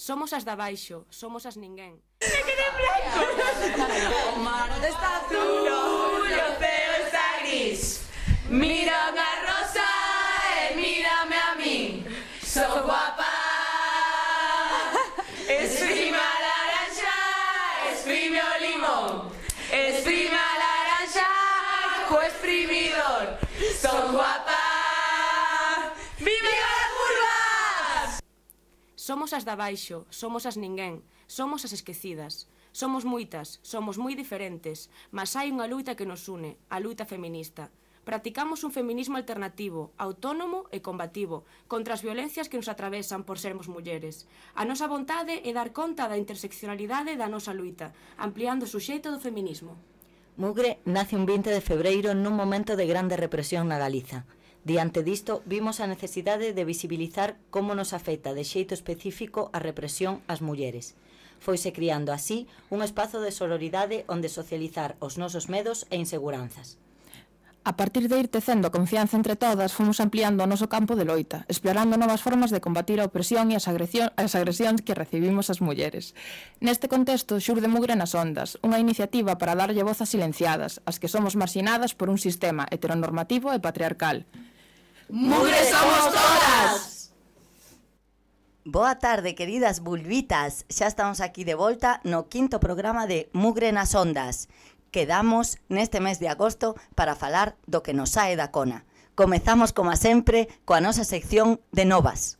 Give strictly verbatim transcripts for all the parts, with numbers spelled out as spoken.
Somos as da baixo, somos as ninguén. Me quedé blanco. O mar está azul, o ceo está gris. Mira unha rosa e mírame a min. Sou guapa. Exprime a laranja, exprime o limón. Exprime a laranja co exprimidor. Sou guapa. Viva as curvas! Somos as da baixo, somos as ninguén, somos as esquecidas. Somos moitas, somos moi diferentes, mas hai unha luita que nos une, a luita feminista. Practicamos un feminismo alternativo, autónomo e combativo, contra as violencias que nos atravesan por sermos mulleres. A nosa vontade é dar conta da interseccionalidade da nosa luita, ampliando o suxeito do feminismo. Mugre nace un vinte de febreiro nun momento de grande represión na Galiza. Diante disto, vimos a necesidade de visibilizar como nos afecta de xeito específico a represión ás mulleres. Foise criando así un espazo de sororidade onde socializar os nosos medos e inseguranzas. A partir de ir tecendo a confianza entre todas, fomos ampliando o noso campo de loita, explorando novas formas de combatir a opresión e as, agresión, as agresións que recibimos as mulleres. Neste contexto, xurde Mugre nas Ondas, unha iniciativa para darlle voz a silenciadas, as que somos marxinadas por un sistema heteronormativo e patriarcal. ¡Mugre somos todas! Boa tarde, queridas vulvitas. Xa estamos aquí de volta no quinto programa de Mugre nas Ondas. Quedamos neste mes de agosto para falar do que nos sae da cona. Comezamos, como sempre, coa nosa sección de novas.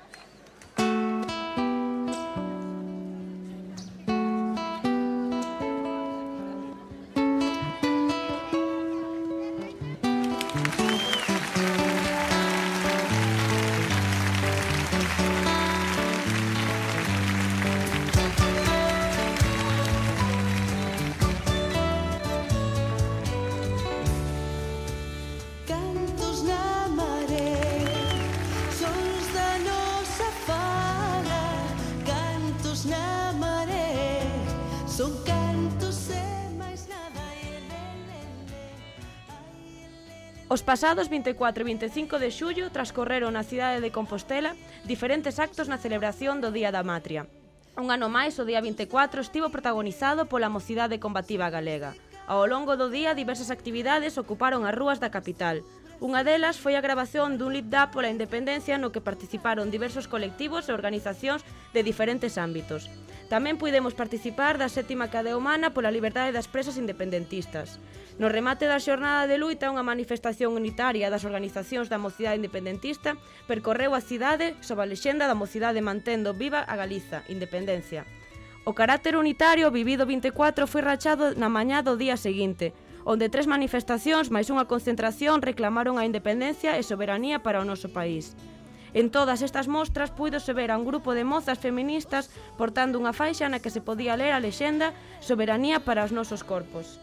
Os pasados vinte e catro e vinte e cinco de xullo transcorreron na cidade de Compostela diferentes actos na celebración do Día da Matria. Un ano máis, o día vinte e catro estivo protagonizado pola mocidade combativa galega. Ao longo do día, diversas actividades ocuparon as rúas da capital. Unha delas foi a gravación dun lip-dub pola independencia no que participaron diversos colectivos e organizacións de diferentes ámbitos. Tamén puidemos participar da sétima cadea humana pola liberdade das presas independentistas. No remate da xornada de luita, unha manifestación unitaria das organizacións da mocidade independentista percorreu a cidade sob a lexenda da mocidade mantendo viva a Galiza, independencia. O carácter unitario vivido vinte e catro foi rachado na mañá do día seguinte, onde tres manifestacións máis unha concentración reclamaron a independencia e soberanía para o noso país. En todas estas mostras puidose ver a un grupo de mozas feministas portando unha faixa na que se podía ler a lexenda "Soberanía para os nosos corpos".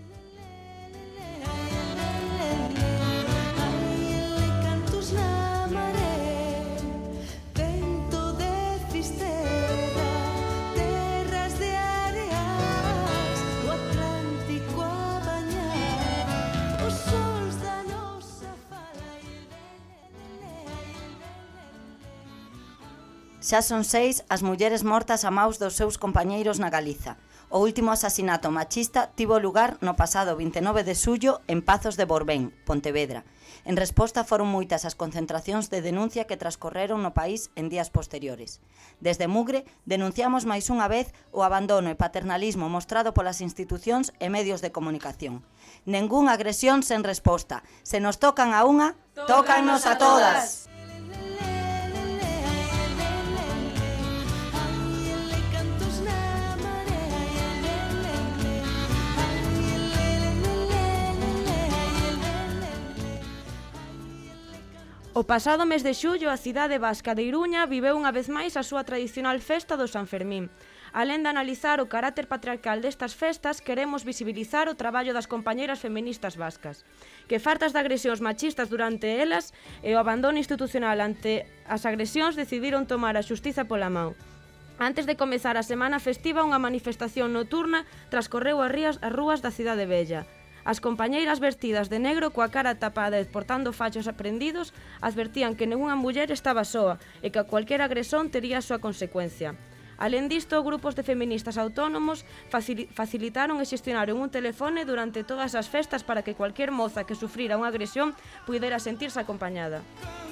Xa son seis as mulleres mortas a maus dos seus compañeiros na Galiza. O último asasinato machista tivo lugar no pasado vinte e nove de xullo en Pazos de Borbén, Pontevedra. En resposta foron moitas as concentracións de denuncia que transcorreron no país en días posteriores. Desde Mugre denunciamos máis unha vez o abandono e paternalismo mostrado polas institucións e medios de comunicación. Ningún agresión sen resposta. Se nos tocan a unha, tócannos a todas. O pasado mes de xullo, a cidade vasca de Iruña viveu unha vez máis a súa tradicional festa do San Fermín. Alén de analizar o carácter patriarcal destas festas, queremos visibilizar o traballo das compañeiras feministas vascas, que fartas de agresións machistas durante elas e o abandono institucional ante as agresións decidiron tomar a xustiza pola man. Antes de comezar a semana festiva, unha manifestación nocturna transcorreu as rías as rúas da Cidade Vella. As compañeiras vestidas de negro coa cara tapada e portando fachos aprendidos advertían que ninguna muller estaba soa e que a cualquier agresión tería a súa consecuencia. Alén disto, grupos de feministas autónomos facil facilitaron e xestionaron un telefone durante todas as festas para que cualquier moza que sufrira unha agresión puidera sentirse acompañada.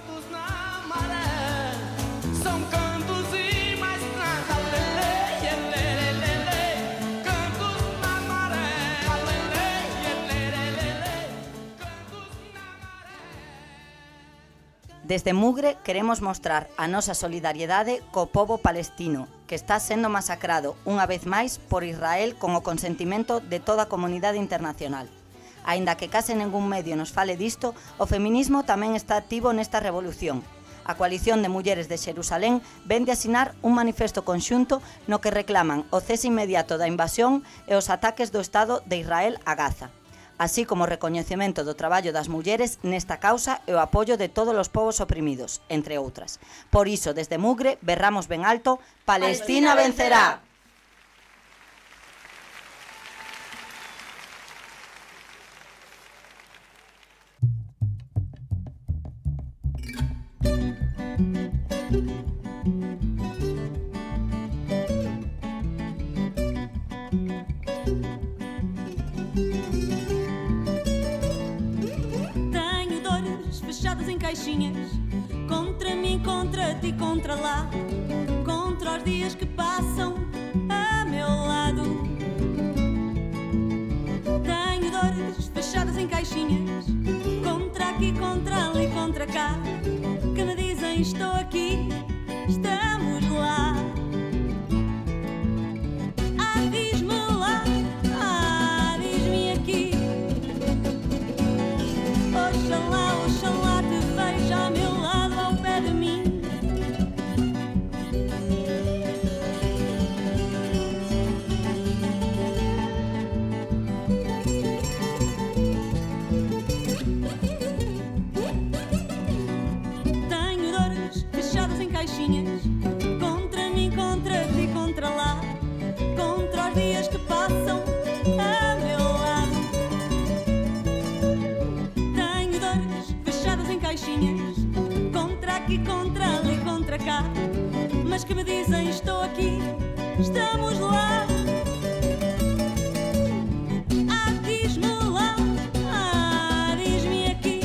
Desde Mugre queremos mostrar a nosa solidariedade co pobo palestino, que está sendo masacrado unha vez máis por Israel con o consentimento de toda a comunidade internacional. Aínda que case ningún medio nos fale disto, o feminismo tamén está activo nesta revolución. A Coalición de Mulleres de Xerusalén vén de asinar un manifesto conxunto no que reclaman o cese inmediato da invasión e os ataques do Estado de Israel a Gaza, así como o recoñecemento do traballo das mulleres nesta causa e o apoio de todos os povos oprimidos, entre outras. Por iso, desde Mugre, berramos ben alto: Palestina vencerá! Caixinhas, contra mim, contra ti, contra lá, contra os dias que passam a meu lado. Tenho dores fechadas em caixinhas, contra aqui, contra ali, contra cá, que me dizem estou aqui, estamos lá. Ah, diz-me lá, ah, diz-me aqui, oxalá, oxalá te veja a meu lado, ao pé de mim. Tenho dores fechadas em caixinhas, contra mim, contra ti, contra lá, contra os dias que passam a meu lado. Tenho dores fechadas em caixinhas, contra aqui, contra ali, contra cá, mas que me dizem estou aqui, estamos lá. Ah, diz-me lá, ah, diz-me aqui,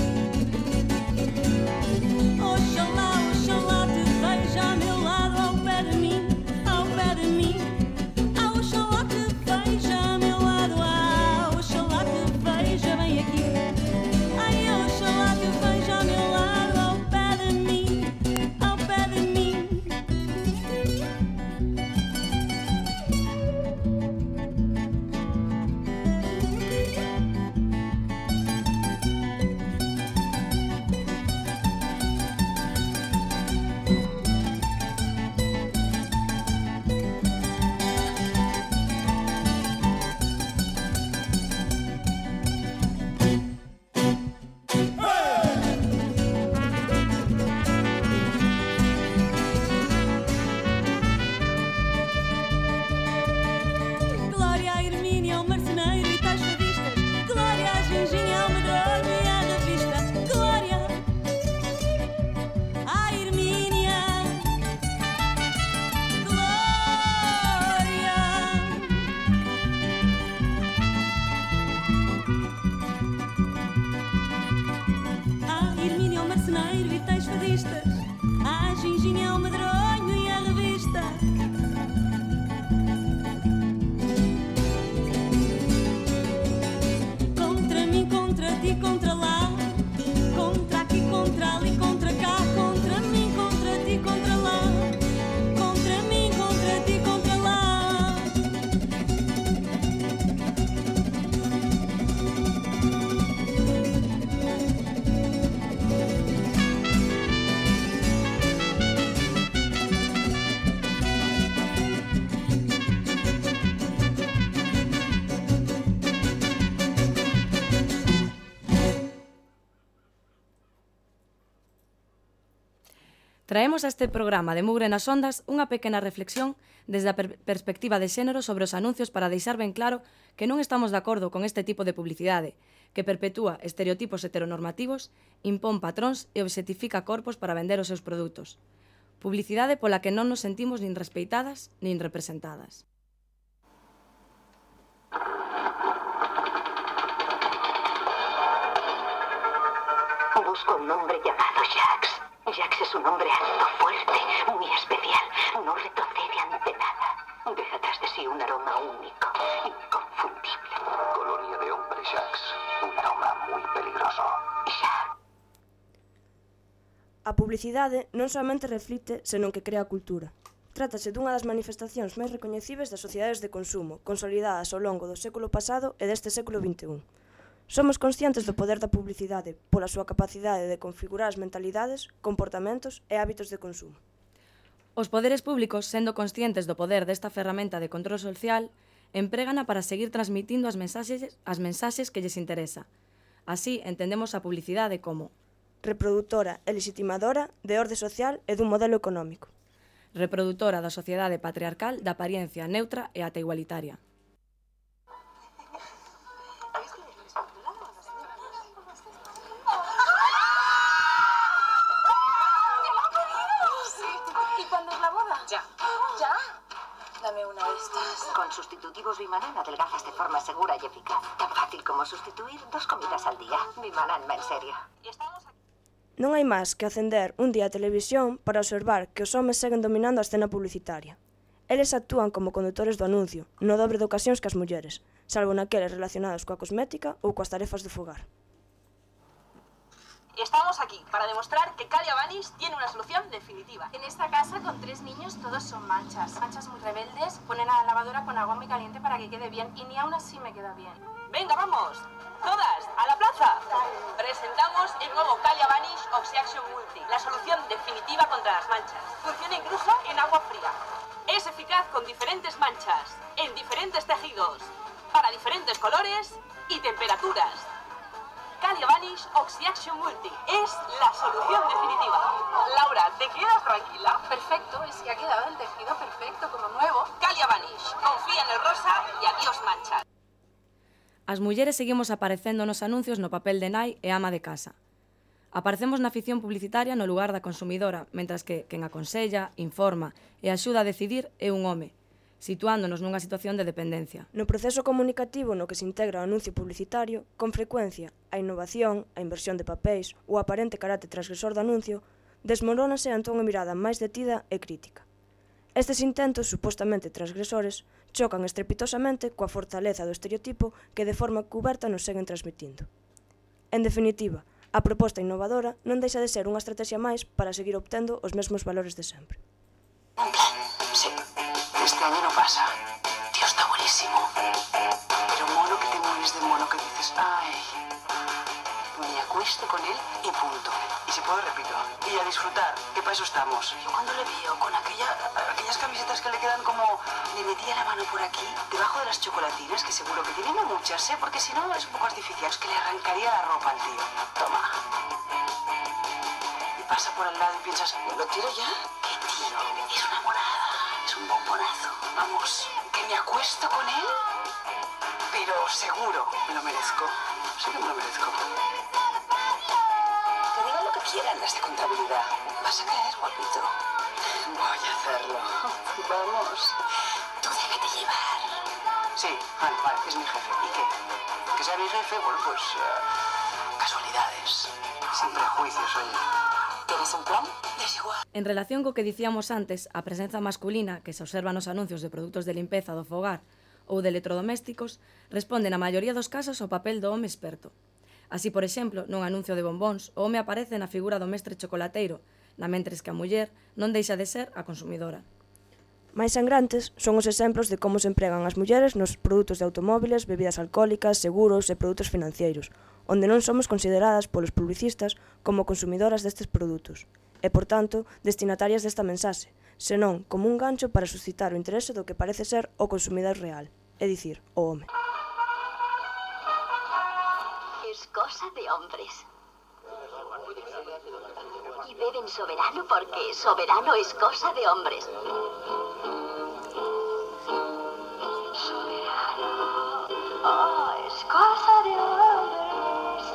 oxalá, oxalá te veja a meu lado, ao pé de mim, ao pé de mim. Ah, oxalá te veja a meu lado, ah, oxalá te veja bem aqui. Ai, oxalá te veja a meu lado, ao pé de mim, ao pé de mim. Traemos a este programa de Mugre nas Ondas unha pequena reflexión desde a per perspectiva de xénero sobre os anuncios para deixar ben claro que non estamos de acordo con este tipo de publicidade, que perpetúa estereotipos heteronormativos, impón patróns e obxectifica corpos para vender os seus produtos. Publicidade pola que non nos sentimos nin respeitadas nin representadas. Busco un hombre llamado Jax. Jax es un hombre alto, fuerte, muy especial. No retrocede ante nada. Deja tras de sí un aroma único, inconfundible. Colonia de hombre Jax. Un aroma muy peligroso. Jax. A publicidade non somente reflite, senón que crea cultura. Trátase dunha das manifestacións máis recoñecibles das sociedades de consumo, consolidadas ao longo do século pasado e deste século vinte e un. Somos conscientes do poder da publicidade pola súa capacidade de configurar as mentalidades, comportamentos e hábitos de consumo. Os poderes públicos, sendo conscientes do poder desta ferramenta de control social, emprégana para seguir transmitindo as mensaxes, as mensaxes que lles interesa. Así, entendemos a publicidade como reproductora e legitimadora de orde social e dun modelo económico. Reproductora da sociedade patriarcal da apariencia neutra e ata igualitaria. Con sustitutivos Bimanan adelgazas de forma segura y eficaz. Tan fácil como sustituir dos comidas al día. Bimanan va en serio. Non hai máis que acender un día a televisión para observar que os homes seguen dominando a escena publicitaria. Eles actúan como condutores do anuncio, no dobre de ocasións que as mulleres, salvo naqueles relacionados coa cosmética ou coas tarefas do fogar. Estamos aquí para demostrar que Calia Vanish tiene una solución definitiva. En esta casa con tres niños todos son manchas. Manchas muy rebeldes, ponen a la lavadora con agua muy caliente para que quede bien y ni aún así me queda bien. Venga, vamos, todas, a la plaza. Presentamos el nuevo Calia Vanish Oxy-Action Multi, la solución definitiva contra las manchas. Funciona incluso en agua fría. Es eficaz con diferentes manchas, en diferentes tejidos, para diferentes colores y temperaturas. Calia Vanish Oxy-Action Multi es la solución definitiva. Laura, ¿te quedas tranquila? Perfecto, es que ha quedado el tejido perfecto, como nuevo. Calia Vanish, confía en el rosa y adiós manchas. As mulleres seguimos aparecendo nos anuncios no papel de nai e ama de casa. Aparecemos na ficción publicitaria no lugar da consumidora, mentras que quen aconsella, informa e axuda a decidir é un home, situándonos nunha situación de dependencia. No proceso comunicativo no que se integra o anuncio publicitario, con frecuencia, a innovación, a inversión de papéis ou o aparente carácter transgresor do anuncio desmorónase ante unha mirada máis detida e crítica. Estes intentos, supostamente transgresores, chocan estrepitosamente coa fortaleza do estereotipo que de forma cuberta nos seguen transmitindo. En definitiva, a proposta innovadora non deixa de ser unha estrategia máis para seguir obtendo os mesmos valores de sempre. Sí. Este año no pasa. Tío, está buenísimo. Pero mono que te mueres de mono que dices, ay, me acuesto con él y punto. Y si puedo, repito. Y a disfrutar, que para eso estamos. Yo cuando le veo con aquella, aquellas camisetas que le quedan como... Le metía la mano por aquí, debajo de las chocolatinas, que seguro que tiene no muchas, ¿eh? Porque si no es un poco artificial. Es que le arrancaría la ropa al tío. Toma. Y pasa por al lado y piensas, ¿lo tiro ya? ¿Qué tío? Es una morada. Es un bombonazo. Vamos, que me acuesto con él, pero seguro me lo merezco. Sí que me lo merezco. Que digan lo que quieran las de contabilidad. Vas a caer, guapito. Voy a hacerlo. Vamos. Tú déjate llevar. Sí, vale, vale, es mi jefe. ¿Y qué? Que sea mi jefe, bueno, pues... Uh, casualidades. Sin prejuicios, oye. ¿Tienes un plan? Desigual. En relación co que dicíamos antes, a presenza masculina que se observa nos anuncios de produtos de limpeza do fogar ou de electrodomésticos responde na maioría dos casos ao papel do home experto. Así, por exemplo, nun anuncio de bombóns, o home aparece na figura do mestre chocolateiro, na mentres que a muller non deixa de ser a consumidora. Máis sangrantes son os exemplos de como se empregan as mulleres nos produtos de automóviles, bebidas alcohólicas, seguros e produtos financeiros, onde non somos consideradas polos publicistas como consumidoras destes produtos, e, por tanto, destinatarias desta mensaxe, senón como un gancho para suscitar o interese do que parece ser o consumidor real, é dicir, o home. Es cosa de hombres. Y Beben soberano porque soberano es cosa de hombres. Soberano, oh, es cosa de hombres.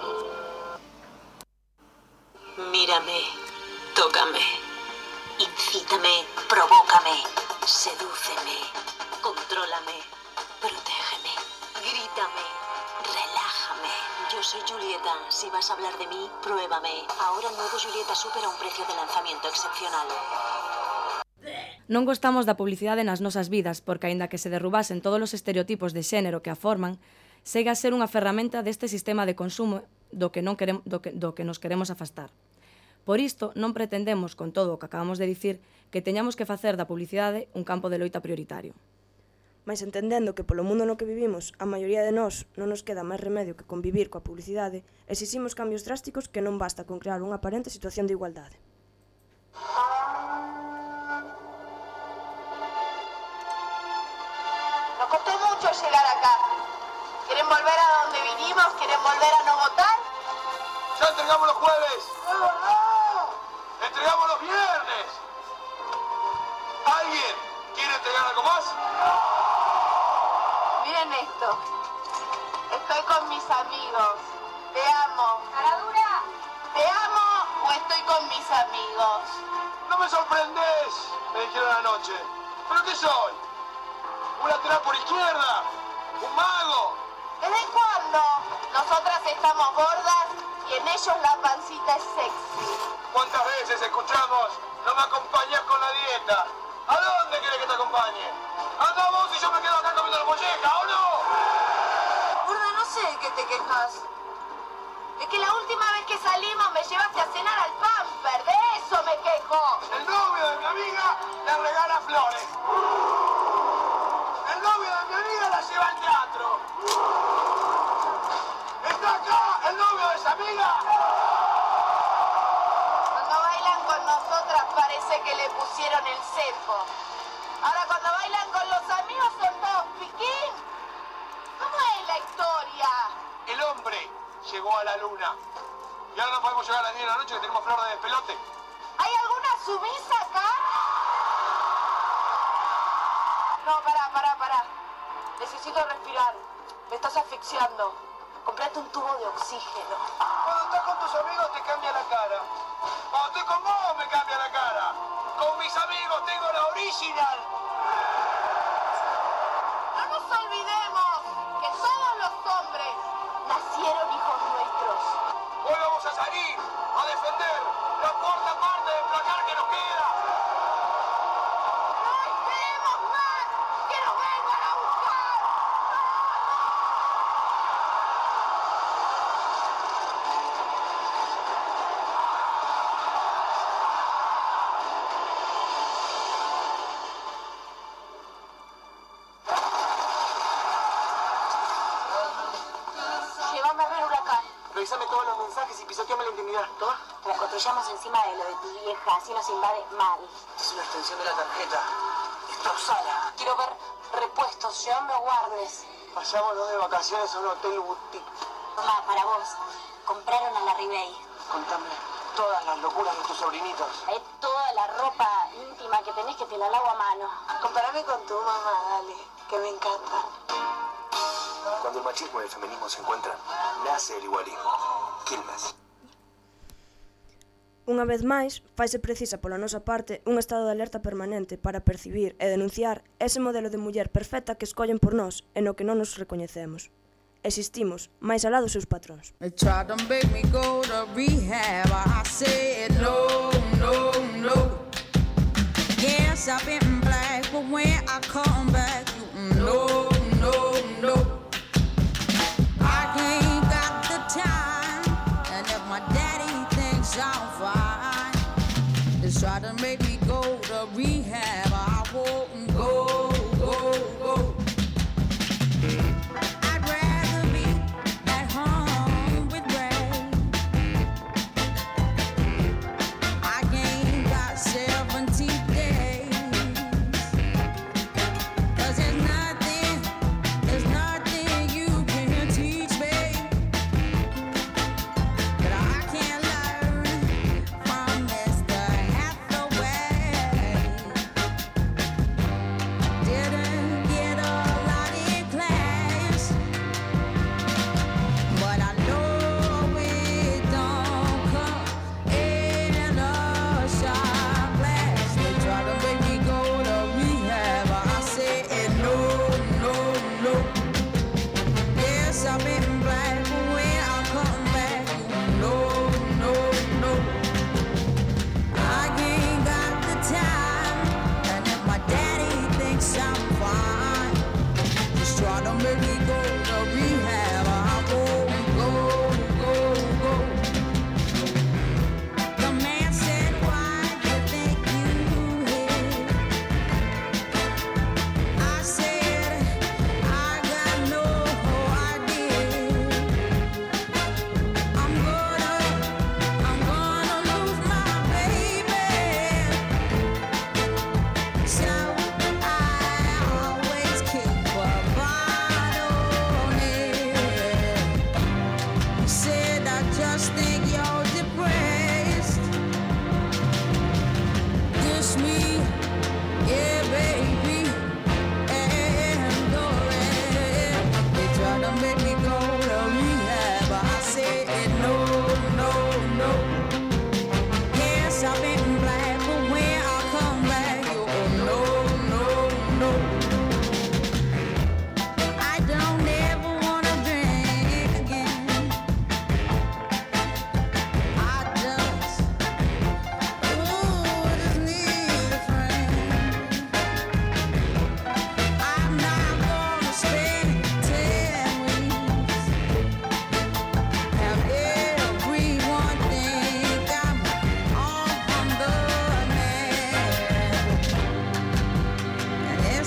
Mírame, tócame, incítame, provócame, sedúceme, contrólame, protégeme, grítame, relájame. Yo soy Julieta, si vas a hablar de mí, pruébame. Ahora el nuevo Julieta Super a un precio de lanzamiento excepcional. Non gostamos da publicidade nas nosas vidas, porque aínda que se derrubasen todos os estereotipos de xénero que a forman, segue a ser unha ferramenta deste sistema de consumo do que, non queremos, do que, do que nos queremos afastar. Por isto, non pretendemos, con todo o que acabamos de dicir, que teñamos que facer da publicidade un campo de loita prioritario. Mais entendendo que polo mundo no que vivimos a maioría de nós non nos queda máis remedio que convivir coa publicidade, exiximos cambios drásticos que non basta con crear unha aparente situación de igualdade. Nos costó mucho llegar acá. ¿Quieren volver a donde vinimos? ¿Quieren volver a no votar? ¡Ya entregamos los jueves! ¡Entregamos los viernes! ¿Alguien quiere entregar algo más? Miren esto. Estoy con mis amigos. Te amo. ¿Caradura? ¿Te amo o estoy con mis amigos? No me sorprendés, me dijeron anoche. ¿Pero qué soy? ¿Un lateral por izquierda? ¿Un mago? ¿Desde cuándo? Nosotras estamos gordas y en ellos la pancita es sexy. ¿Cuántas veces escuchamos no me acompañás con la dieta? ¿A dónde querés que te acompañe? Anda vos y yo me quedo acá comiendo la molleja, ¿o no? Gorda, no sé de qué te quejas. Es que la última vez que salimos me llevaste a cenar al Pamper, de eso me quejo. El novio de mi amiga le regala flores. El novio de mi amiga la lleva al teatro. ¿Está acá el novio de esa amiga? Cuando bailan con nosotras parece que le pusieron el cepo. Ahora cuando bailan con los amigos son todos piquín. ¿Cómo es la historia? El hombre llegó a la luna. Y ahora no podemos llegar a las diez de la noche que tenemos flor de despelote. ¿Hay alguna sumisa acá? No, pará, pará, pará. Necesito respirar. Me estás asfixiando. Comprate un tubo de oxígeno. Cuando estás con tus amigos te cambia la cara. Cuando estoy con vos me cambia la cara. Con mis amigos tengo la original. No nos olvidemos que todos los hombres nacieron hijos nuestros. Hoy vamos a salir a defender la cuarta parte del placar que nos queda. ¡No esperemos más! ¡Que nos vengan a buscar! Llévame a ver Huracán. Revisame todos los mensajes y pisoteame la intimidad. ¿Toma? La construyamos encima de lo de tu vieja, así nos invade mal. Es una extensión de la tarjeta. Destrozala. Quiero ver repuestos, llévame guardes. Vayámonos de vacaciones a un hotel boutique. Tomá, para vos. Compraron a la Ribey. Contame todas las locuras de tus sobrinitos. Hay toda la ropa íntima que tenés que te la lavo a mano. Comparame con tu mamá, dale, que me encanta. Cuando el machismo y el feminismo se encuentran, nace el igualismo. Quilmes. Unha vez máis, faise precisa pola nosa parte un estado de alerta permanente para percibir e denunciar ese modelo de muller perfecta que escollen por nós e no que non nos recoñecemos. Existimos máis alá dos seus patróns. They tried to make me go to rehab. I said no, no, no. Yes, I've been black, but when I come back, no, no, no. I ain't got the time, and if my daddy thinks I'm fine, they try to make me go to rehab. I won't go, go, go. I'd rather be at home with Ray. I ain't got seventy days, 'cause there's nothing, there's nothing you can teach me that I can't learn from this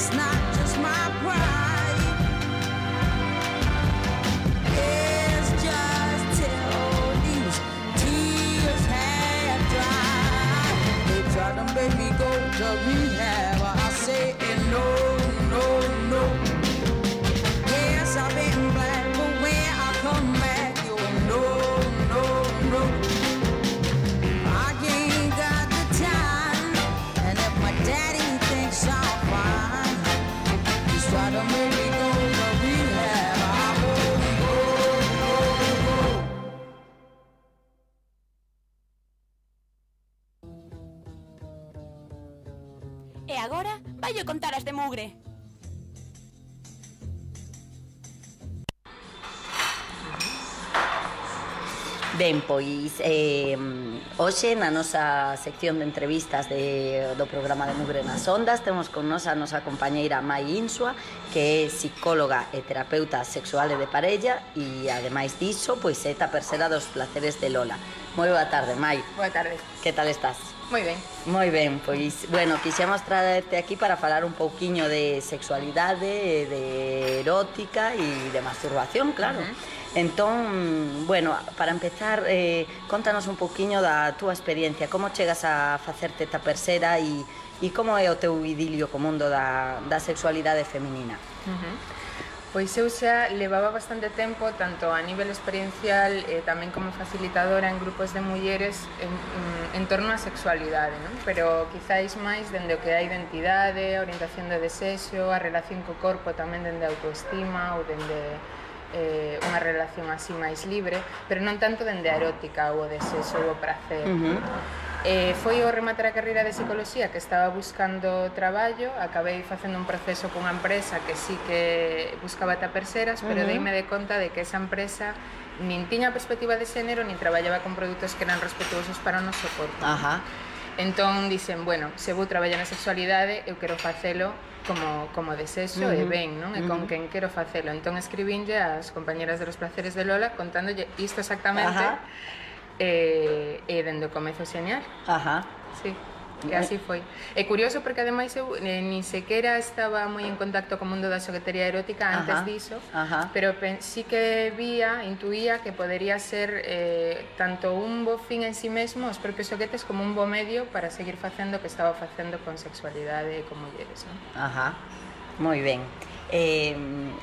it's not just my pride. It's just till these tears have dried. They try to make me go to rehab. I say no, no, no. Yes, I've been black, but when I come back, you no, no, no. I ain't got the time, and if my daddy thinks I'm fine, he's trying to make me go to rehab. I won't go, go, go. E agora vai contar as de mugre. Ben, pois, eh, hoxe na nosa sección de entrevistas de, do programa de Mugre nas Ondas temos con nos a nosa compañeira Mai Insua, que é psicóloga e terapeuta sexual e de parella e, ademais diso, pois é tapersera dos placeres de Lola. Moi boa tarde, Mai. Boa tarde. Que tal estás? Moi ben. Moi ben, pois, bueno, quixemos traerte aquí para falar un pouquiño de sexualidade, de erótica e de masturbación, claro. Uh -huh. Entón, bueno, para empezar, eh, contanos un pouquiño da túa experiencia, como chegas a facerte tapersera e, e como é o teu idilio co mundo da, da sexualidade feminina? Uh -huh. Pois eu xa levaba bastante tempo, tanto a nivel experiencial e tamén como facilitadora en grupos de mulleres en, en torno á sexualidade, non? Pero quizáis máis dende o que é a identidade, a orientación do desexo, a relación co corpo tamén dende a autoestima ou dende eh, unha relación así máis libre, pero non tanto dende a erótica ou o desexo ou o prazer. Uh -huh. Eh, foi ao rematar a carreira de psicoloxía que estaba buscando traballo, acabei facendo un proceso cunha empresa que sí que buscaba taperseras, pero uh -huh. deime de conta de que esa empresa nin tiña perspectiva de xénero, nin traballaba con produtos que eran respetuosos para o noso corpo. Ajá. Entón dixen, bueno, se vou traballar na sexualidade, eu quero facelo como, como desexo uh -huh. e ben, non? E con uh -huh. quen quero facelo. Entón escribínlle ás compañeras de los placeres de Lola contándolle isto exactamente. Ajá. E, e dende o comezo xeñal. Ajá. Sí, que así foi. É curioso porque ademais eu eh, nin sequera estaba moi en contacto co mundo da xoguetería erótica antes Ajá. diso, Ajá. pero sí que vía, intuía que podería ser eh, tanto un bo fin en sí mesmo, os propios xoguetes, como un bo medio para seguir facendo o que estaba facendo con sexualidade e con mulleres, non? Ajá, moi ben. Eh,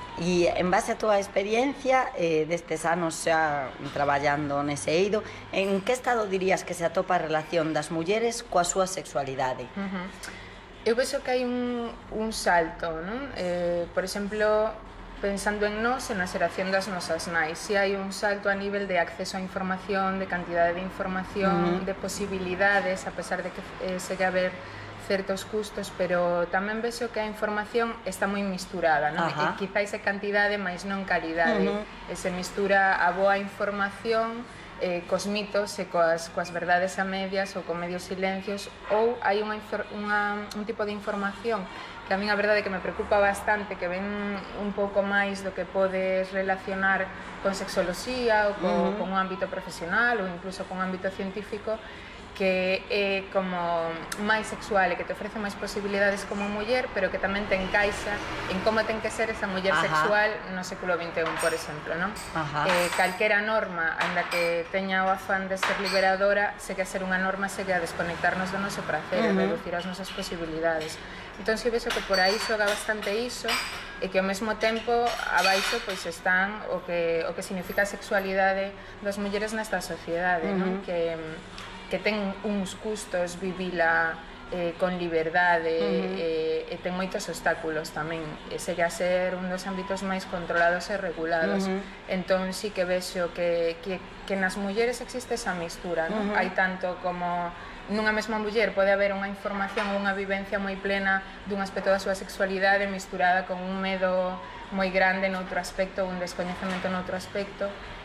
e en base a túa experiencia eh, destes anos xa traballando nese eido, en que estado dirías que se atopa a relación das mulleres coa súa sexualidade? Uh -huh. Eu vexo que hai un, un salto, non? Eh, por exemplo, pensando en nós e na xeración das nosas nais, si hai un salto a nivel de acceso a información, de cantidade de información, uh -huh. de posibilidades, a pesar de que eh, segue a haber certos custos, pero tamén vexo que a información está moi misturada, non? E quizáis é cantidade, mais non calidade. Uh -huh. E se mistura a boa información eh, cos mitos e coas, coas verdades a medias ou con medios silencios, ou hai unha, unha, un tipo de información que a min a verdade que me preocupa bastante, que ven un pouco máis do que podes relacionar con sexoloxía ou co, uh -huh. con un ámbito profesional ou incluso con un ámbito científico, que é como máis sexual e que te ofrece máis posibilidades como muller, pero que tamén te encaixa en como ten que ser esa muller Ajá. sexual no século vinte e un, por exemplo, non? Eh, calquera norma, ainda que teña o afán de ser liberadora, segue a ser unha norma, segue a desconectarnos do noso prazer, uh -huh. e reducir as nosas posibilidades. Entón, si vexo que por aí xoga bastante iso, e que ao mesmo tempo abaixo pois están o que, o que significa a sexualidade das mulleres nesta sociedade, uh -huh. non? Que que ten uns custos vivila eh, con liberdade uh -huh. e, e ten moitos obstáculos tamén, e segue a ser un dos ámbitos máis controlados e regulados. Uh -huh. Entón sí que vexo que, que, que nas mulleres existe esa mistura, non? Uh -huh. Hai tanto como nunha mesma muller pode haber unha información ou unha vivencia moi plena dun aspecto da súa sexualidade misturada con un medo moi grande noutro aspecto, un descoñecemento noutro aspecto,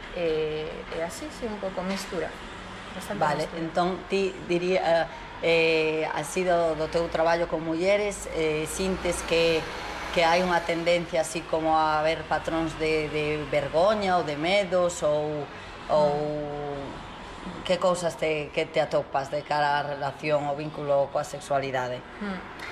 e, e así, sí, un pouco mistura. Vale, entón ti diría eh, así do, do teu traballo con mulleres, eh, sintes que, que hai unha tendencia así como a haber patróns de, de vergoña ou de medos ou, ou mm. que cousas te, que te atopas de cara á relación ou vínculo coa sexualidade? Mm.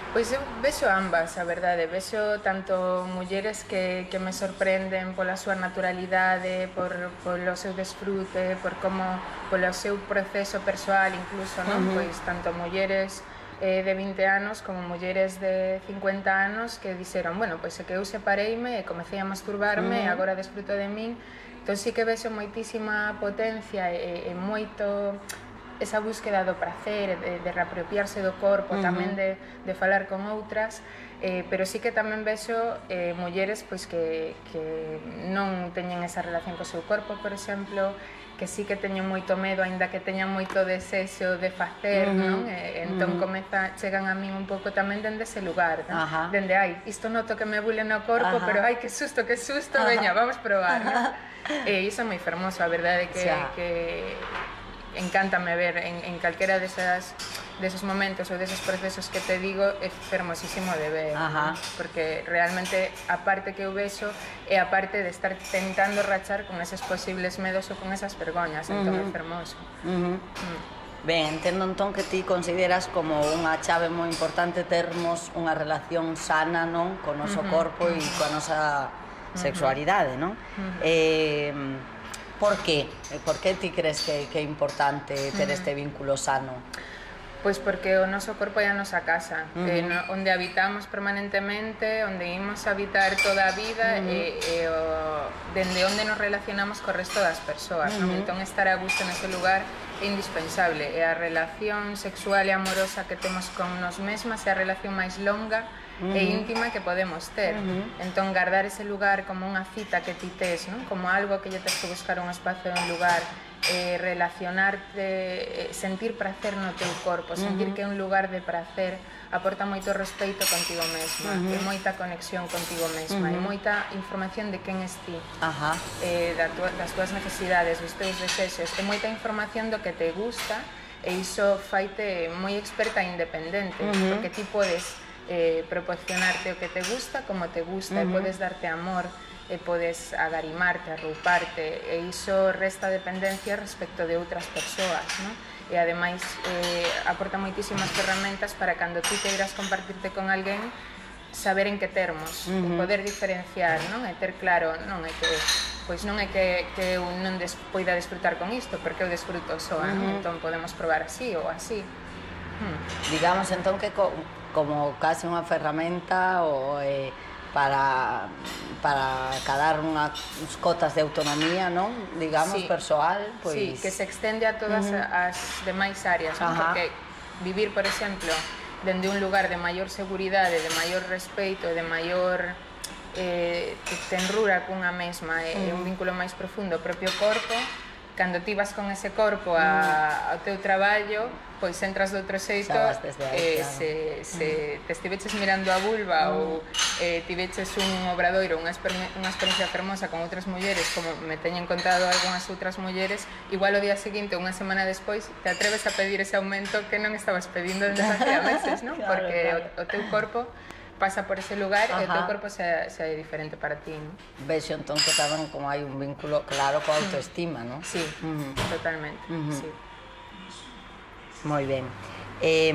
Pois eu vexo ambas, a verdade, vexo tanto mulleres que, que me sorprenden pola súa naturalidade, por, polo seu desfrute, por como, polo seu proceso persoal incluso, non? Uh-huh. Pois tanto mulleres eh, de vinte anos como mulleres de cincuenta anos que dixeron, bueno, pois é que eu separeime e comecei a masturbarme uh-huh. e agora desfruto de min. Entón sí que vexo moitísima potencia e, e moito esa búsqueda do prazer, de, de reapropiarse do corpo, uh-huh. tamén de, de falar con outras, eh, pero sí que tamén vexo eh, mulleres pois, que, que non teñen esa relación co seu corpo, por exemplo, que sí que teñen moito medo, aínda que teñan moito desexo de facer, uh-huh. non? E, entón uh-huh. comeza, chegan a min un pouco tamén dende ese lugar, non? Uh-huh. Dende, ai, isto noto que me bule no corpo, uh-huh. pero ai, que susto, que susto, uh-huh. veña, vamos probar, non? E iso é moi fermoso, a verdade que, yeah. que encántame ver en, en calquera desas, deses momentos ou deses procesos que te digo, é fermosísimo de ver, ¿no? Porque realmente a parte que eu vexo é a parte de estar tentando rachar con eses posibles medos ou con esas vergoñas, entón uh-huh. é fermoso. Uh-huh. Mm. Ben, entendo entón que ti consideras como unha chave moi importante termos unha relación sana, non? Co noso uh-huh. corpo e coa nosa sexualidade, non? Uh-huh. Eh, Por qué? Por que ti crees que, que é importante ter este vínculo sano? Pois porque o noso corpo é a nosa casa, uh-huh. eh, no, onde habitamos permanentemente, onde imos habitar toda a vida uh-huh. e, e o, dende onde nos relacionamos co resto das persoas, uh-huh. non? Entón estar a gusto nese lugar é indispensable, e a relación sexual e amorosa que temos con nos mesmas é a relación máis longa uh-huh. e íntima que podemos ter. Uh-huh. Entón, guardar ese lugar como unha cita que ti tes, non? Como algo que lle tes que buscar un espacio, un lugar, eh, relacionarte, eh, sentir prazer no teu corpo, sentir uh-huh. que é un lugar de prazer, aporta moito respeito contigo mesma, uh-huh. e moita conexión contigo mesma, uh-huh. e moita información de quen es ti, uh-huh. eh, da tua, das túas necesidades, dos teus desexos, e moita información do que te gusta, e iso faite moi experta e independente, uh-huh. porque ti podes eh, proporcionarte o que te gusta como te gusta, uh-huh. e podes darte amor, e podes agarimarte, arrouparte, e iso resta dependencia respecto de outras persoas, non? E ademais eh, aporta moitísimas ferramentas para cando ti queiras compartirte con alguén, saber en que termos, uh-huh. poder diferenciar, non? E ter claro, non é que pois non é que, que eu non des, poida desfrutar con isto, porque eu desfruto soa, uh-huh. non? Entón podemos probar así ou así. Hmm. Digamos entón que co, como case unha ferramenta ou eh, para para cadar unhas cotas de autonomía, non? Digamos, sí. persoal, pois... Sí, que se extende a todas uh-huh. as demais áreas, non? Porque vivir, por exemplo, dende un lugar de maior seguridade, de maior respeito, de maior eh, tenrura cunha mesma, é uh-huh. un vínculo máis profundo, o propio corpo, cando ti vas con ese corpo a, ao teu traballo, pois entras de outro xeito, eh, se, se te estiveches mirando a vulva mm. ou eh, tiveches un obradoiro, unha, exper unha experiencia fermosa con outras mulleres, como me teñen contado algunhas outras mulleres, igual o día seguinte, unha semana despois, te atreves a pedir ese aumento que non estabas pedindo desde hacía meses, non? Claro, porque claro. O, o teu corpo pasa por ese lugar Ajá. e o teu corpo xa é diferente para ti, non? Vexo entón que tamén como hai un vínculo claro coa autoestima, non? Sí, uh-huh. totalmente, uh-huh. sí. Moi ben. Eh,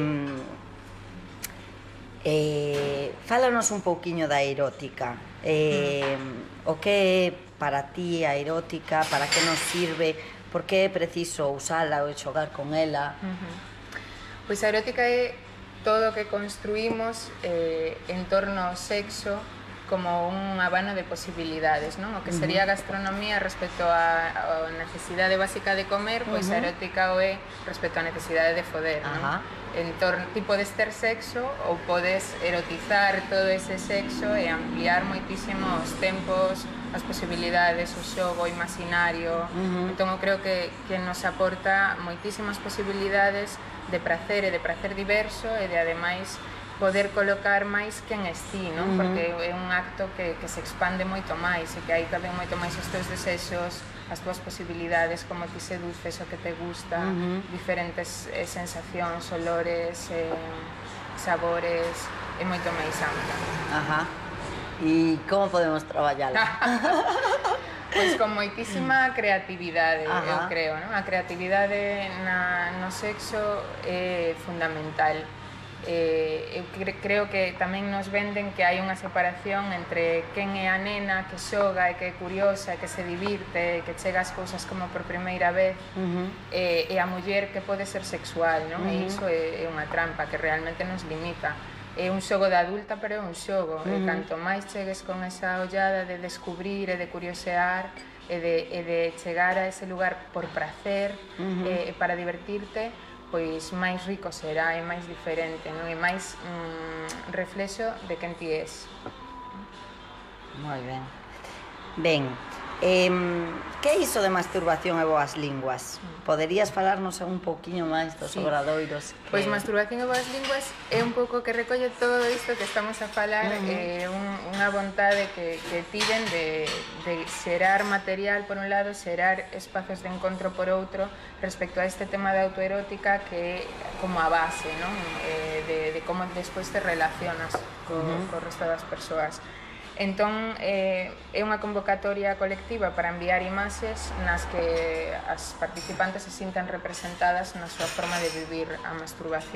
eh, fálanos un pouquiño da erótica. Eh, uh-huh. O que é para ti a erótica? Para que nos sirve? Por que é preciso usala ou xogar con ela? Uh-huh. Pois a erótica é todo o que construímos eh, en torno ao sexo como un abano de posibilidades, non? O que sería a gastronomía respecto á necesidade básica de comer, pois a erótica o é respecto á necesidade de foder, non? En torno, ti podes ter sexo ou podes erotizar todo ese sexo e ampliar moitísimo os tempos, as posibilidades, o xogo, o imaginario. Uh-huh. Entón, eu creo que, que nos aporta moitísimas posibilidades de prazer e de prazer diverso e de, ademais, poder colocar máis quen es ti, non? Uh-huh. Porque é un acto que, que se expande moito máis e que aí caben moito máis os teus desexos, as túas posibilidades, como ti seduces, o que te gusta, uh-huh. diferentes eh, sensacións, olores, eh, sabores, é moito máis ampla. Ajá. E como podemos traballala? Pois con moitísima creatividade, Ajá. eu creo, non? A creatividade na, no sexo é fundamental. Eh, eu cre creo que tamén nos venden que hai unha separación entre quen é a nena que xoga e que é curiosa e que se divirte e que chega as cousas como por primeira vez Uh-huh. e, e a muller que pode ser sexual, non? Uh-huh. E iso é, é unha trampa que realmente nos limita. É un xogo de adulta, pero é un xogo. E Uh-huh. canto máis chegues con esa ollada de descubrir e de curiosear e de, e de chegar a ese lugar por placer Uh-huh. e, e para divertirte, pois máis rico será e máis diferente, non? E máis mm, reflexo de quen ti és. Moi ben. Ben, eh, que é iso de masturbación e boas linguas? Poderías falarnos un pouquiño máis dos Sí. obradoiros? Que... Pois masturbación e boas linguas é un pouco que recolle todo isto que estamos a falar, Uh-huh. eh, un, unha vontade que, que tiven de, de xerar material por un lado, xerar espazos de encontro por outro respecto a este tema da autoerótica que é como a base, non? Eh, de, de como despois te relacionas co, Uh-huh. co resto das persoas. Entón, eh, é unha convocatoria colectiva para enviar imaxes nas que as participantes se sintan representadas na súa forma de vivir a masturbación.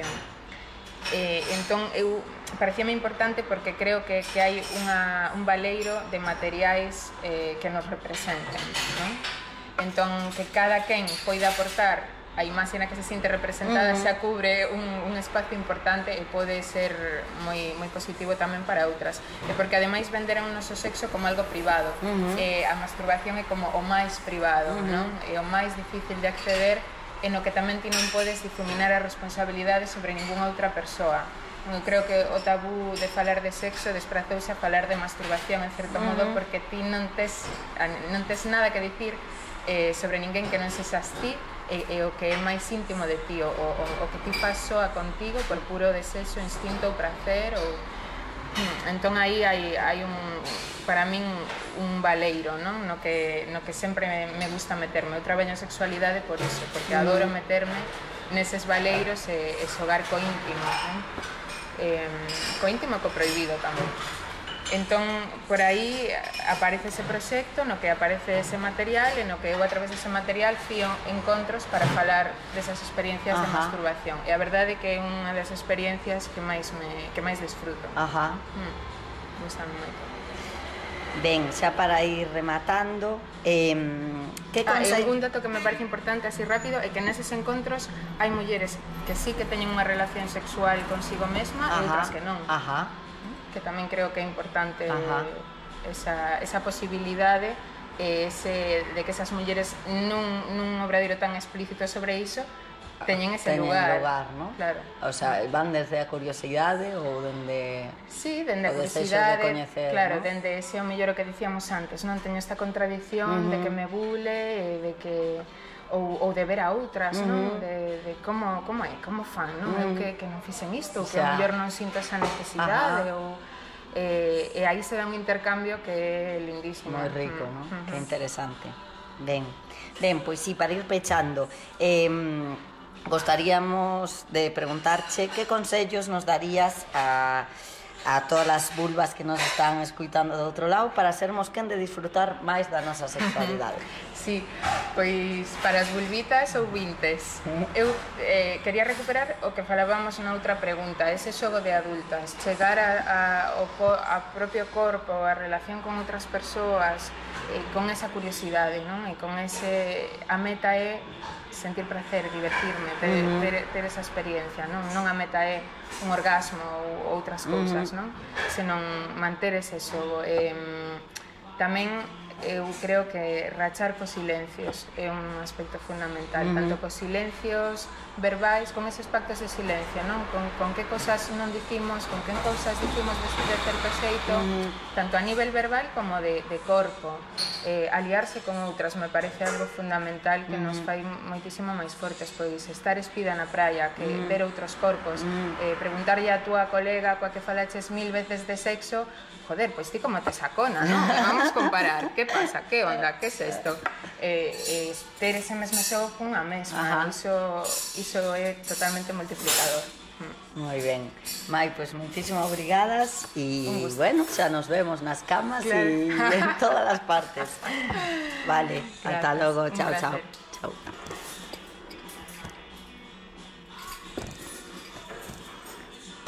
Eh, entón, eu parecíame importante porque creo que, que hai unha, un valeiro de materiais eh, que nos representen, non? Entón, que cada quen poida aportar a imaxe na que se sinte representada Uh-huh. xa cubre un, un espacio importante e pode ser moi, moi positivo tamén para outras. E porque ademais venderan o noso sexo como algo privado. Uh-huh. E a masturbación é como o máis privado, Uh-huh. non? É o máis difícil de acceder e no que tamén ti non podes difuminar a responsabilidade sobre ningunha outra persoa. Eu creo que o tabú de falar de sexo desprazouse a falar de masturbación en certo Uh-huh. modo porque ti non tes, non tes nada que dicir eh, sobre ninguén que non sexas ti e, e o que é máis íntimo de ti, o, o, o que ti faz soa contigo por puro desexo, instinto ou prazer ou... Entón aí hai, hai un, para min un valeiro, non? No que, no que sempre me, me gusta meterme. Eu traballo en sexualidade por iso, porque Mm. adoro meterme neses valeiros e, e xogar co íntimo, non? Eh, co íntimo e co prohibido tamén. Entón, por aí aparece ese proxecto no que aparece ese material e no que eu a través dese material fío encontros para falar desas experiencias de Ajá. masturbación. E a verdade é que é unha das experiencias que máis me que máis disfruto. Ajá. Mm. Gústame moito. Ben, xa para ir rematando, eh, que Ah, e consello... un dato que me parece importante así rápido é que neses encontros hai mulleres que sí que teñen unha relación sexual consigo mesma e outras que non. Ajá. Que tamén creo que é importante Ajá. esa, esa posibilidade eh, ese, de que esas mulleres nun, nun obradoiro tan explícito sobre iso teñen ese Teñen lugar, lugar, ¿no? Claro. O sea, van desde a curiosidade ou dende... Sí, dende a o desexo curiosidade, de coñecer, claro, ¿no? dende ese o mellor o que dicíamos antes, non teño esta contradicción Uh-huh. de que me bule, e de que ou, ou de ver a outras, non? Uh-huh. De, de como, como é, como fan, non? Eu Uh-huh. que, que non fixen isto, ou O que sea, o mellor non sinto esa necesidade, Ajá. ou... Eh, e aí se dá un intercambio que é lindísimo. Moi rico, Mm, ¿no? ujú. Que interesante. Ben, ben, pois sí, para ir pechando, eh, gostaríamos de preguntarche que consellos nos darías a, a todas as vulvas que nos están escuitando do outro lado para sermos quen de disfrutar máis da nosa sexualidade. Sí, pois para as vulvitas ou vintes. Eu eh, quería recuperar o que falábamos na outra pregunta, ese xogo de adultas, chegar a, a, o, co- a propio corpo, a relación con outras persoas, eh, con esa curiosidade, non? E con ese... A meta é sentir prazer, divertirme, ter, Ujú. ter, ter esa experiencia, non? Non a meta é un orgasmo ou outras cousas, Ujú. non? Senón manter ese xogo. Eh, tamén eu creo que rachar cos silencios é un aspecto fundamental, Ujú. tanto cos silencios verbais, con eses pactos de silencio, non? Con, con que cosas non dicimos, con que cosas dicimos de, de certo xeito, Ujú. tanto a nivel verbal como de, de corpo. Eh, aliarse con outras me parece algo fundamental que nos Ujú. fai moitísimo máis fortes, pois estar espida na praia, que Ujú. ver outros corpos, Ujú. eh, preguntarlle a túa colega coa que falaches mil veces de sexo, joder, pois ti como te sacona, non? Vamos comparar, que pasa, que onda, que es isto? Eh, eh, ter ese mesmo xogo cunha mesma, Ajá. iso, iso é totalmente multiplicador. Moi ben. Mai, pois moitísimas obrigadas e, Un gusto. bueno, xa nos vemos nas camas Claro. e en todas as partes. Vale, ata Gracias, logo, un chao, chao. placer. Chao.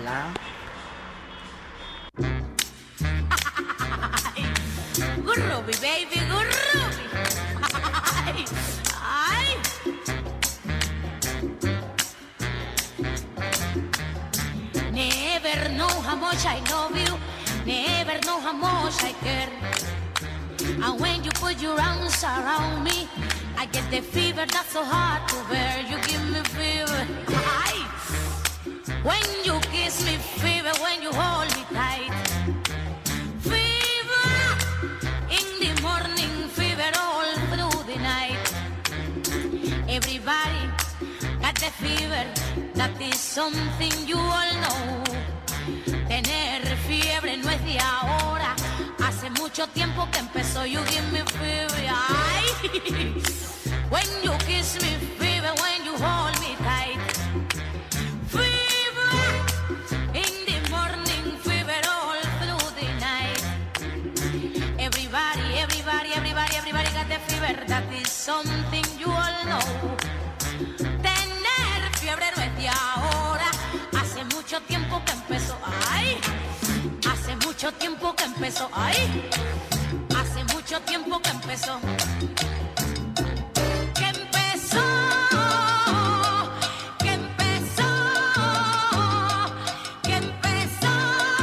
Hola. Groovy, baby, groovy. Ay, ay. Never know how much I love you. Never know how much I care. And when you put your arms around me, I get the fever that's so hard to bear. You give me fever. Ay. When you kiss me, fever. When you hold me tight, fever. In the morning, fever all through the night. Everybody got the fever. That is something you all know. Tener fiebre no es de ahora. Hace mucho tiempo que empezó. You give me fever. Ay. When you kiss me, fever. When you hold me tight, fever. In the morning, fever all through the night. Everybody, everybody, everybody, everybody got the fever. That is something you all know. Tener fiebre no es de ahora. Hace mucho tiempo que empezó. Ay. Hace mucho tiempo que empezó. Ay. Hace mucho tiempo que empezó. Que empezó. Que empezó. Que empezó.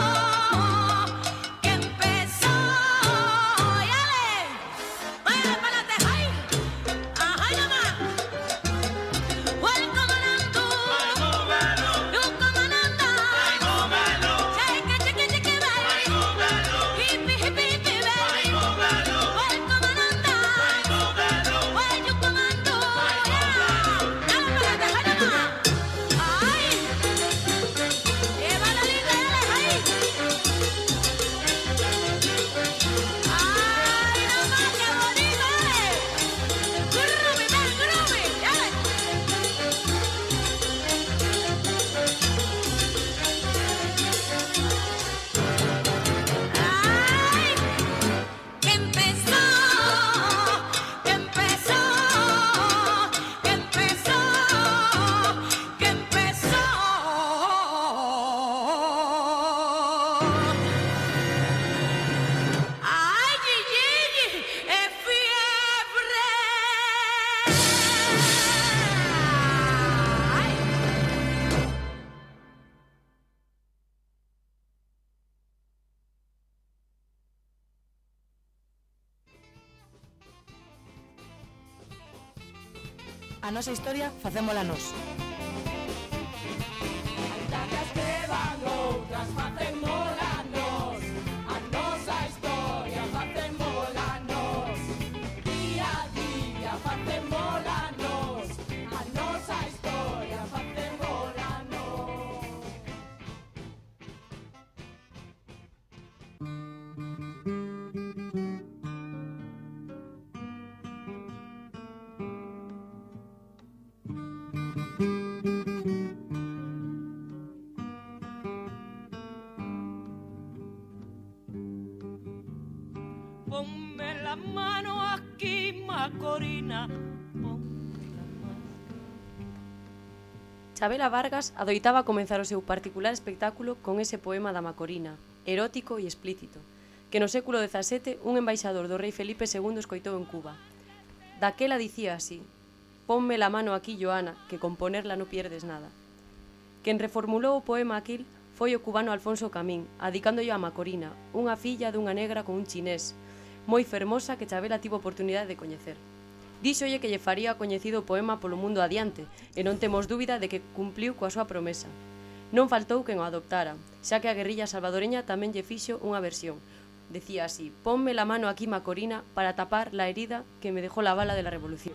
Que empezó. ¡Yale! ¡Vaya, párate! ¡Ay! ¡Ajá, mamá! ¡Wal comandante! ¡Du comandante! ¡Cheque, cheque, cheque, baby! ¡Hippie, hippie, hippie, baby! ¡Wal comandante! ¡Wal you comando! ¡Dale, párate! ¡Ay, mamá! ¡Ay! ¡Lleva la liga, dale! ¡Ay! ¡Ay, mamá, qué bonito! ¡Dale! ¡Groovy, man, groovy! ¡Dale! ¡Ay! Que empezó, que empezó, que empezó, que empezó. Ay, Gigi, es fiebre. Ay. A nosa historia facémola nós. Ponme la mano aquí, Macorina. Chabela Vargas adoitaba comenzar o seu particular espectáculo con ese poema da Macorina, erótico e explícito, que no século dezasete un embaixador do rei Felipe segundo escoitou en Cuba. Daquela dicía así: ponme la mano aquí, Joana, que con ponerla no pierdes nada. Quen reformulou o poema aquil foi o cubano Alfonso Camín, adicándolle a Macorina, unha filla dunha negra con un chinés, moi fermosa que Chabela tivo oportunidade de coñecer. Díxolle que lle faría coñecido o poema polo mundo adiante, e non temos dúbida de que cumpliu coa súa promesa. Non faltou quen o adoptara, xa que a guerrilla salvadoreña tamén lle fixo unha versión. Decía así: ponme la mano aquí, Macorina, para tapar la herida que me dejó la bala de la revolución.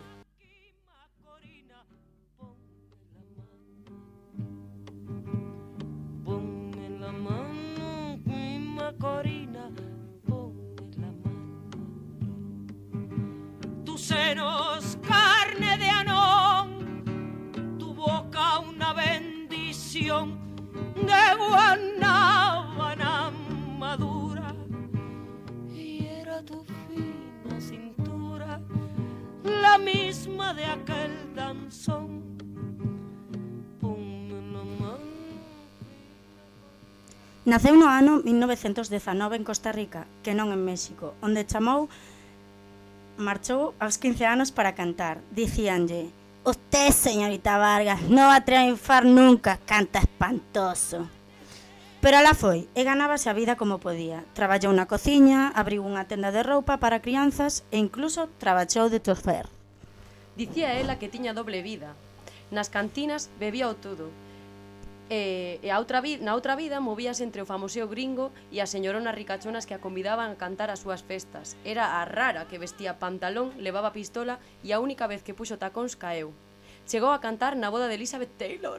Ponme la mano aquí, Macorina. Ponme la mano. Tus senos, carne de anón. Tu boca, una bendición de guanábana madura. Y era tu fina cintura la misma de aquel danzón. Ponme la mano. Naceu no ano mil novecentos dezanove en Costa Rica, que non en México, onde chamou marchou aos quince anos para cantar. Dicíanlle: "Usted, señorita Vargas, non va a triunfar nunca, canta espantoso". Pero alá foi, e ganábase a vida como podía. Traballou na cociña, abriu unha tenda de roupa para crianzas e incluso traballou de chofer. Dicía ela que tiña doble vida. Nas cantinas bebía o todo. E, e a outra vi, na outra vida movíase entre o famoseo gringo e as señoronas ricachonas que a convidaban a cantar as súas festas. Era a rara que vestía pantalón, levaba pistola e a única vez que puxo tacóns caeu. Chegou a cantar na boda de Elizabeth Taylor.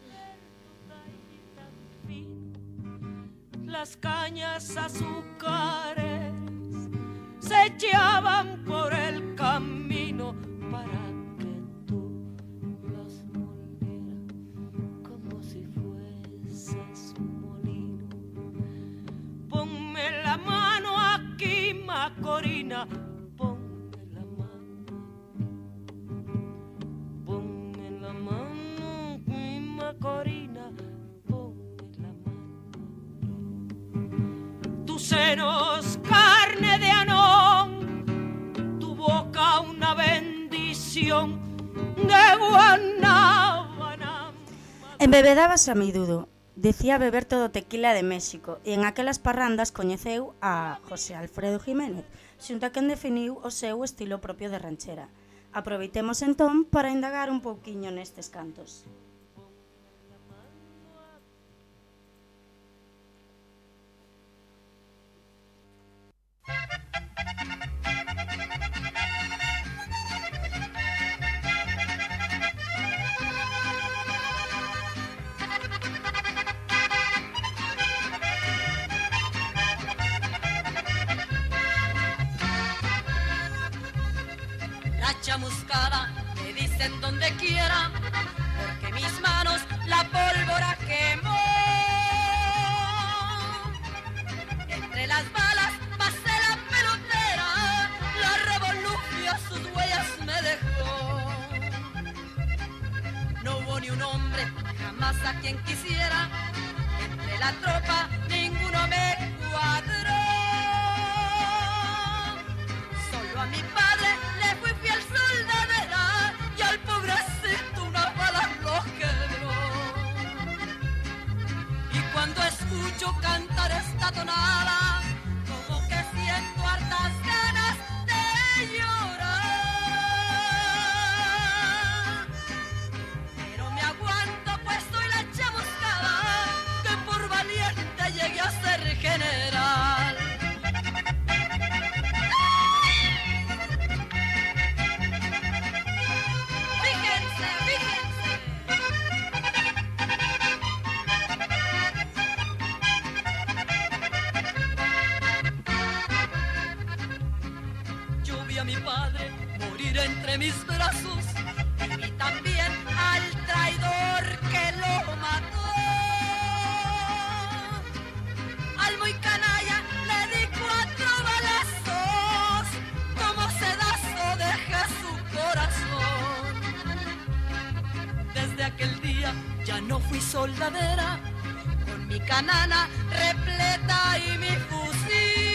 Las cañas azúcares se echaban por el camino para que tú las molieras como si fueses un molino. Ponme la mano aquí, Macorina, ponme la mano, ponme la mano aquí, Macorina. Tus senos, carne de anón, tu boca una bendición de guanábana. Embebedábase a miúdo, dicía beber todo tequila de México, e en aquelas parrandas coñeceu a José Alfredo Jiménez, xunto a quen definiu o seu estilo propio de ranchera. Aproveitemos entón para indagar un pouquiño nestes cantos. La chamuscada me dicen donde quiera, porque mis manos la pólvora quemó. Entre las balas pasé la pelotera, la revolución sus huellas me dejó. No hubo ni un hombre jamás a quien quisiera, entre la tropa ninguno me cuadró. Solo a mi padre le fui fiel soldadera y al pobrecito una bala lo quebró. Y cuando escucho cantar esta tonada, como que siento hartas ganas de llorar. Pero me aguanto pues soy la chamuscada, que por valiente llegué a ser general. Fíjense, fíjense. Yo vi a mi padre morir entre mis brazos y vi también al traidor que lo mató. Al muy canalla le di cuatro balazos, como sedazo dejé su corazón. Desde aquel día ya no fui soldadera, con mi canana repleta y mi fusil.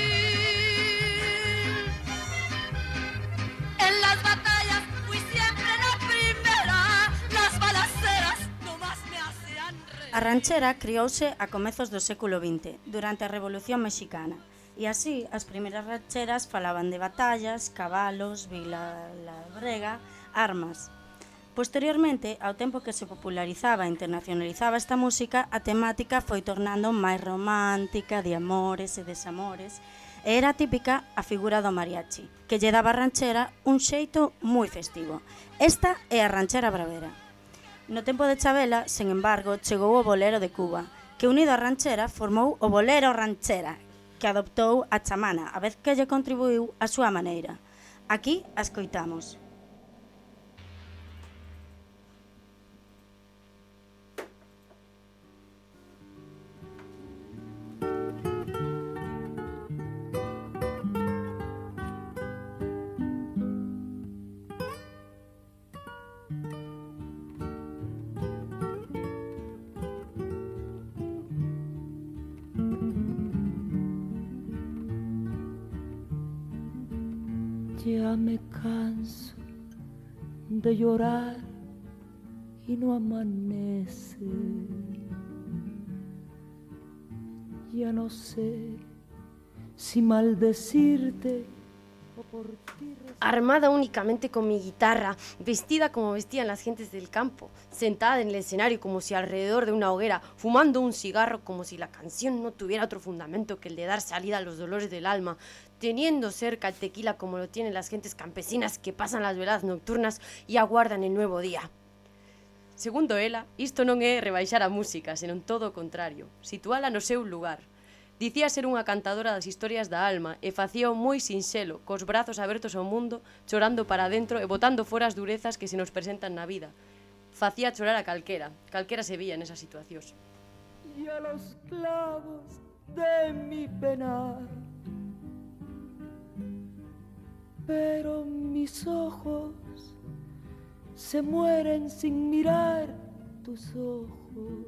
En las batallas fui siempre la primera, las balaceras nomás me hacían reír. A ranchera criouse a comezos do século vinte, durante a Revolución Mexicana, e así as primeiras rancheras falaban de batallas, cabalos, vila labrega, armas. Posteriormente, ao tempo que se popularizaba e internacionalizaba esta música, a temática foi tornando máis romántica, de amores e desamores, e era típica a figura do mariachi, que lle daba a ranchera un xeito moi festivo. Esta é a ranchera bravera. No tempo de Chabela, sen embargo, chegou o bolero de Cuba, que unido á ranchera formou o bolero ranchera, que adoptou a chamana, a vez que lle contribuiu a súa maneira. Aquí a escoitamos. Ya me canso de llorar y no amanece. Ya no sé si maldecirte o por ti... Armada únicamente con mi guitarra, vestida como vestían las gentes del campo, sentada en el escenario como si alrededor de una hoguera, fumando un cigarro como si la canción no tuviera otro fundamento que el de dar salida a los dolores del alma, teniendo cerca el tequila como lo tienen las gentes campesinas que pasan las veladas nocturnas y aguardan el nuevo día. Segundo ela, isto non é rebaixar a música, senón todo o contrario, situala no seu lugar. Dicía ser unha cantadora das historias da alma e facía o moi sinxelo, cos brazos abertos ao mundo, chorando para dentro e botando fora as durezas que se nos presentan na vida. Facía chorar a calquera, calquera se vía nesas situacións. Y a los clavos de mi penar, pero mis ojos se mueren sin mirar tus ojos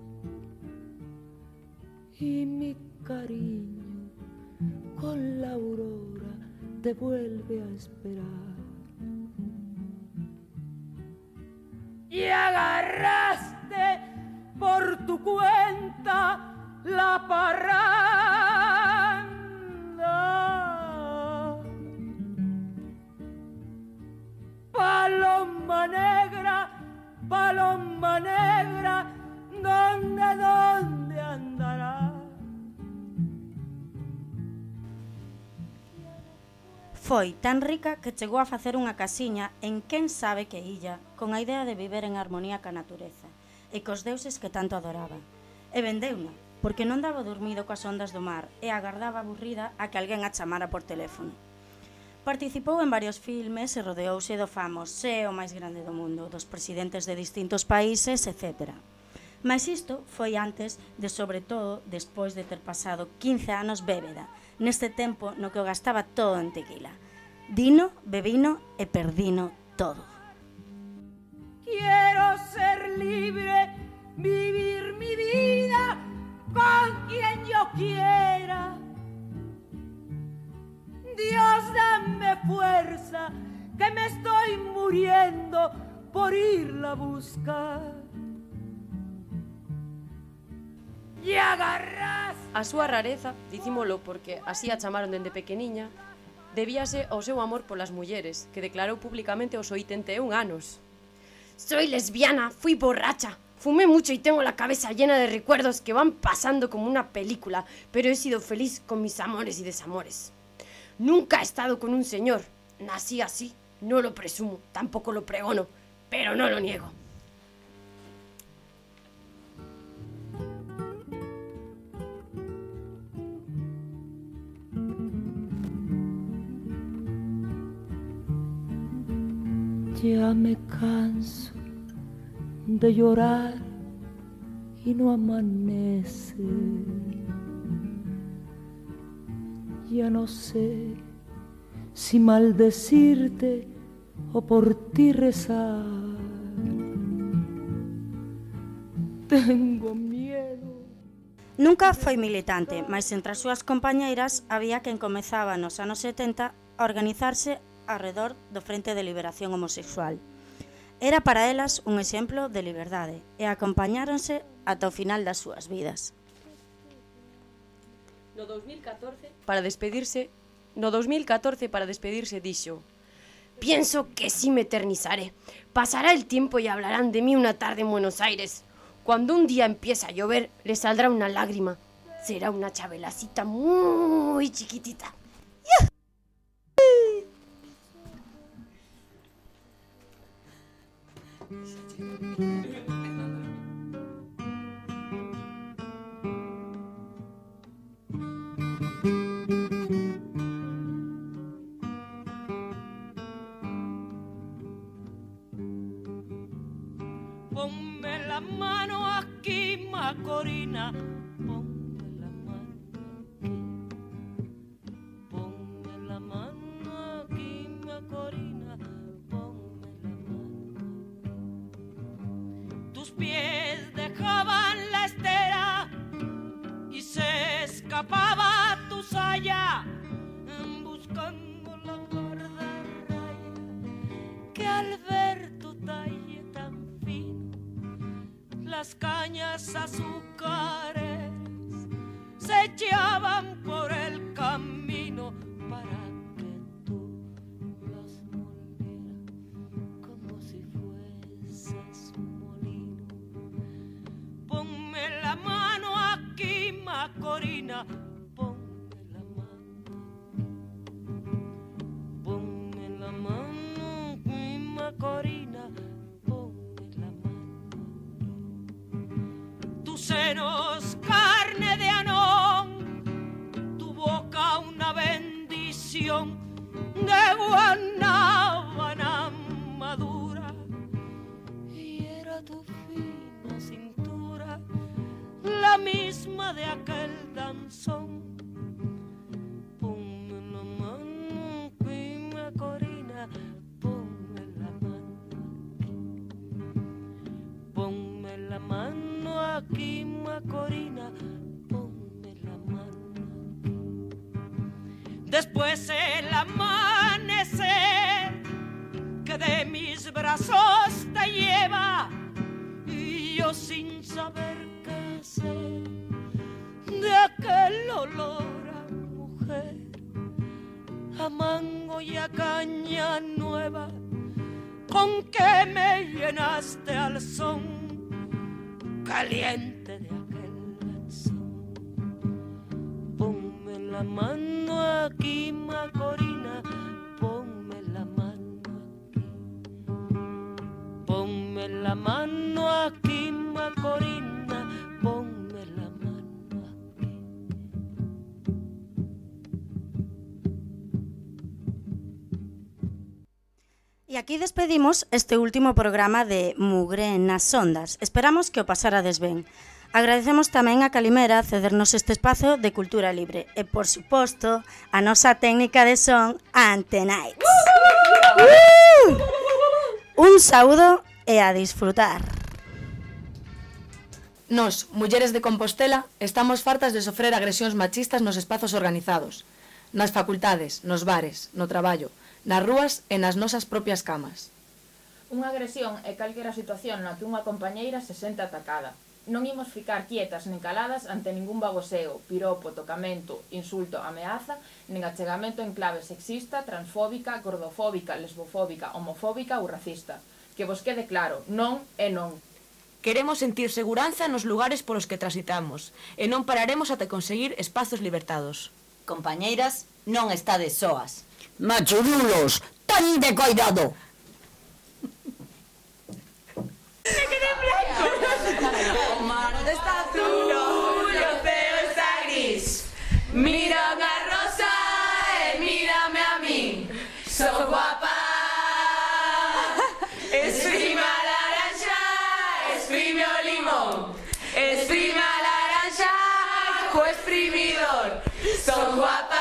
y mi cariño con la aurora te vuelve a esperar. Y agarraste por tu cuenta la parranda. Paloma negra, paloma negra, ¿dónde, dónde andará? Foi tan rica que chegou a facer unha casiña en quen sabe que illa, con a idea de viver en armonía ca natureza e cos deuses que tanto adoraba. E vendeuna, porque non daba dormido coas ondas do mar e agardaba aburrida a que alguén a chamara por teléfono. Participou en varios filmes e rodeouse do famoseo máis grande do mundo, dos presidentes de distintos países, etcétera. Mas isto foi antes de, sobre todo, despois de ter pasado quince anos bébeda, neste tempo no que o gastaba todo en tequila. Dino, bebino e perdino todo. Quiero ser libre, vivir mi vida con quien yo quiera. Dios, dame fuerza, que me estoy muriendo por irla a buscar. E agarras... A súa rareza, dicímolo porque así a chamaron dende pequeniña, debíase ao seu amor polas mulleres, que declarou públicamente aos oitenta e un anos. Soy lesbiana, fui borracha, fumé mucho y tengo la cabeza llena de recuerdos que van pasando como una película, pero he sido feliz con mis amores y desamores. Nunca he estado con un señor, nací así, no lo presumo, tampoco lo pregono, pero no lo niego. Ya me canso de llorar y no amanece. Ya no sé si maldecirte o por ti rezar. Tengo miedo. Nunca foi militante, mas entre as súas compañeiras había quen comezaba nos anos setenta a organizarse arredor do Frente de Liberación Homosexual. Era para elas un exemplo de liberdade e acompañáronse ata o final das súas vidas. No dos mil catorce, para despedirse, no dos mil catorce para despedirse dixo: pienso que sí me eternizaré. Pasará el tiempo y hablarán de mí una tarde en Buenos Aires. Cuando un día empiece a llover, les saldrá una lágrima. Será una chabelacita muy chiquitita. ¡Yeah! Ponme la mano aquí, Macorina. Ponme la mano aquí. Ponme la mano aquí, Macorina. Ponme la mano. Tus pies dejaban la estera y se escapaba tu saya buscando la guarda que al ver tu talle tan fino, las cañas azúcares se echaban por el camino para que tú los volvieras como si fueses un molino. Ponme la mano aquí, Macorina, ponme la mano, ponme la mano aquí, Macorina, ponme la mano aquí. Tus senos carne de anón, tu boca una bendición de guanábana madura, y era tu fina cintura la misma de aquel danzón. Ponme la mano aquí, Macorina, ponme la mano aquí. Ponme la mano aquí, Macorina, ponme la mano aquí. Después el amanecer que de mis brazos te lleva, y yo sin saber qué hacer de aquel olor a mujer, a mango y a caña nueva, con que me llenaste al son caliente de aquel danzón. Ponme la mano aquí, Macorina, ponme la mano aquí. Ponme la mano aquí, Macorina, ponme la mano aquí. E aquí despedimos este último programa de Mugre nas Ondas. Esperamos que o pasarades ben. Agradecemos tamén a Calimera cedernos este espazo de cultura libre e, por suposto, a nosa técnica de son, Antenites. Uh! Un saúdo e a disfrutar. Nos, mulleres de Compostela, estamos fartas de sofrer agresións machistas nos espazos organizados, nas facultades, nos bares, no traballo, nas rúas e nas nosas propias camas. Unha agresión é calquera situación na que unha compañeira se sente atacada. Non imos ficar quietas nen caladas ante ningún bagoseo, piropo, tocamento, insulto, ameaza, nen achegamento en clave sexista, transfóbica, gordofóbica, lesbofóbica, homofóbica ou racista. Que vos quede claro, non é non. Queremos sentir seguranza nos lugares polos que transitamos e non pararemos ata conseguir espazos libertados. Compañeiras, non estades soas. Machurulos, tan de cuidado. O mar está azul, o ceo está gris. Mira unha rosa e mírame a min. Sou guapa. Exprime a laranja, exprime o limón. Exprime a laranja co exprimidor. Sou guapa.